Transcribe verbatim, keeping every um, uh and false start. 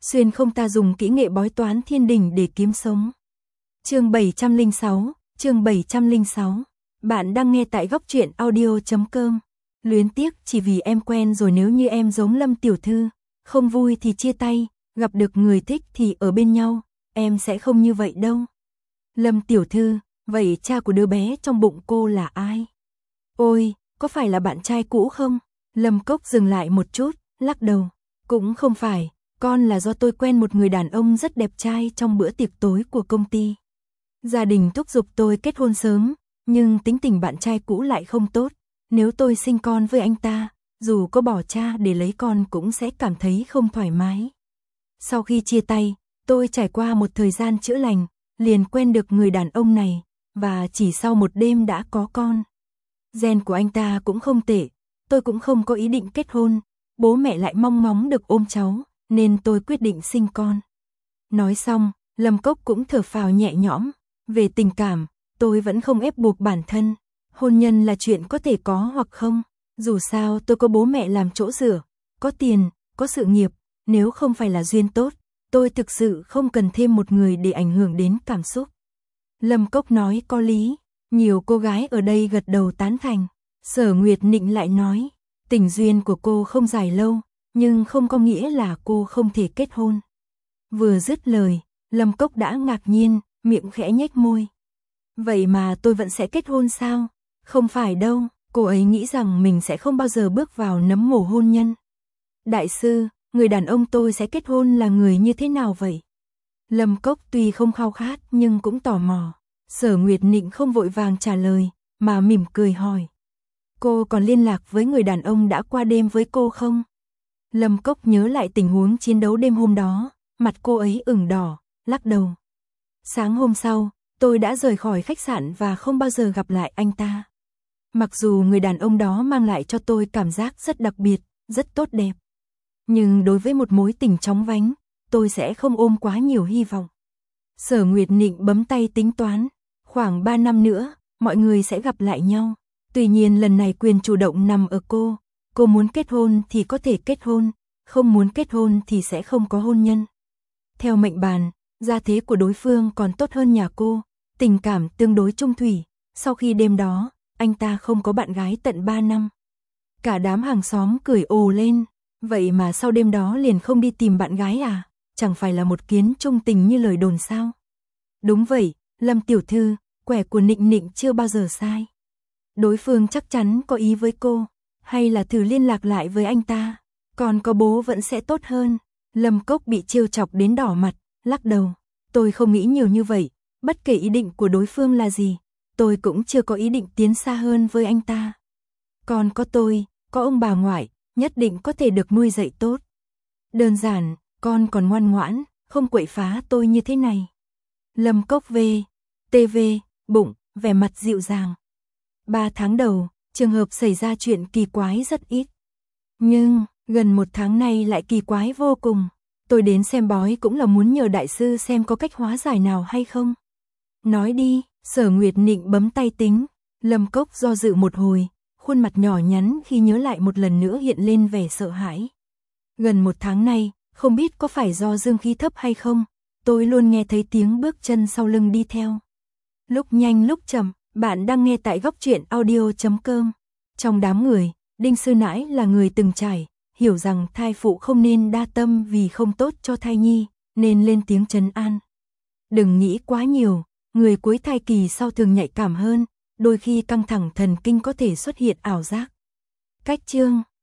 xuyên không ta dùng kỹ nghệ bói toán thiên đình để kiếm sống. Chương bảy trăm lẻ sáu, chương bảy trăm lẻ sáu. Bạn đang nghe tại góc truyện audio chấm com. Luyến tiếc chỉ vì em quen rồi, nếu như em giống Lâm tiểu thư, không vui thì chia tay, gặp được người thích thì ở bên nhau, em sẽ không như vậy đâu. Lâm tiểu thư, vậy cha của đứa bé trong bụng cô là ai? Ôi, có phải là bạn trai cũ không? Lâm Cốc dừng lại một chút, lắc đầu. Cũng không phải, con là do tôi quen một người đàn ông rất đẹp trai trong bữa tiệc tối của công ty. Gia đình thúc giục tôi kết hôn sớm, nhưng tính tình bạn trai cũ lại không tốt. Nếu tôi sinh con với anh ta, dù có bỏ cha để lấy con cũng sẽ cảm thấy không thoải mái. Sau khi chia tay, tôi trải qua một thời gian chữa lành, liền quen được người đàn ông này, và chỉ sau một đêm đã có con. Gen của anh ta cũng không tệ, tôi cũng không có ý định kết hôn, bố mẹ lại mong ngóng được ôm cháu, nên tôi quyết định sinh con. Nói xong, Lâm Cốc cũng thở phào nhẹ nhõm. Về tình cảm, tôi vẫn không ép buộc bản thân. Hôn nhân là chuyện có thể có hoặc không. Dù sao tôi có bố mẹ làm chỗ dựa, có tiền, có sự nghiệp. Nếu không phải là duyên tốt, tôi thực sự không cần thêm một người để ảnh hưởng đến cảm xúc. Lâm Cốc nói có lý. Nhiều cô gái ở đây gật đầu tán thành. Sở Nguyệt Nịnh lại nói, tình duyên của cô không dài lâu, nhưng không có nghĩa là cô không thể kết hôn. Vừa dứt lời, Lâm Cốc đã ngạc nhiên, miệng khẽ nhếch môi. Vậy mà tôi vẫn sẽ kết hôn sao? Không phải đâu, cô ấy nghĩ rằng mình sẽ không bao giờ bước vào nấm mồ hôn nhân. Đại sư, người đàn ông tôi sẽ kết hôn là người như thế nào vậy? Lâm Cốc tuy không khao khát nhưng cũng tò mò. Sở Nguyệt Nịnh không vội vàng trả lời, mà mỉm cười hỏi. Cô còn liên lạc với người đàn ông đã qua đêm với cô không? Lâm Cốc nhớ lại tình huống chiến đấu đêm hôm đó, mặt cô ấy ửng đỏ, lắc đầu. Sáng hôm sau, tôi đã rời khỏi khách sạn và không bao giờ gặp lại anh ta. Mặc dù người đàn ông đó mang lại cho tôi cảm giác rất đặc biệt, rất tốt đẹp. Nhưng đối với một mối tình chóng vánh, tôi sẽ không ôm quá nhiều hy vọng. Sở Nguyệt Nịnh bấm tay tính toán, khoảng ba năm nữa, mọi người sẽ gặp lại nhau. Tuy nhiên lần này quyền chủ động nằm ở cô, cô muốn kết hôn thì có thể kết hôn, không muốn kết hôn thì sẽ không có hôn nhân. Theo mệnh bàn, gia thế của đối phương còn tốt hơn nhà cô, tình cảm tương đối chung thủy. Sau khi đêm đó, anh ta không có bạn gái tận ba năm. Cả đám hàng xóm cười ồ lên, vậy mà sau đêm đó liền không đi tìm bạn gái à? Chẳng phải là một kiến trung tình như lời đồn sao? Đúng vậy, Lâm tiểu thư, quẻ của Nịnh Nịnh chưa bao giờ sai. Đối phương chắc chắn có ý với cô, hay là thử liên lạc lại với anh ta, còn có bố vẫn sẽ tốt hơn. Lâm Cốc bị trêu chọc đến đỏ mặt, lắc đầu. Tôi không nghĩ nhiều như vậy, bất kể ý định của đối phương là gì, tôi cũng chưa có ý định tiến xa hơn với anh ta. Còn có tôi, có ông bà ngoại, nhất định có thể được nuôi dạy tốt. Đơn giản, con còn ngoan ngoãn, không quậy phá tôi như thế này. Lâm Cốc về, tê vê, bụng, vẻ mặt dịu dàng. Ba tháng đầu, trường hợp xảy ra chuyện kỳ quái rất ít. Nhưng, gần một tháng nay lại kỳ quái vô cùng. Tôi đến xem bói cũng là muốn nhờ đại sư xem có cách hóa giải nào hay không. Nói đi, Sở Nguyệt Nịnh bấm tay tính. Lâm Cốc do dự một hồi, khuôn mặt nhỏ nhắn khi nhớ lại một lần nữa hiện lên vẻ sợ hãi. Gần một tháng nay, không biết có phải do dương khí thấp hay không, tôi luôn nghe thấy tiếng bước chân sau lưng đi theo. Lúc nhanh lúc chậm, bạn đang nghe tại góc truyện audio chấm com. Trong đám người, Đinh Sư Nãi là người từng trải, hiểu rằng thai phụ không nên đa tâm vì không tốt cho thai nhi, nên lên tiếng trấn an. Đừng nghĩ quá nhiều, người cuối thai kỳ sau thường nhạy cảm hơn, đôi khi căng thẳng thần kinh có thể xuất hiện ảo giác. Cách chương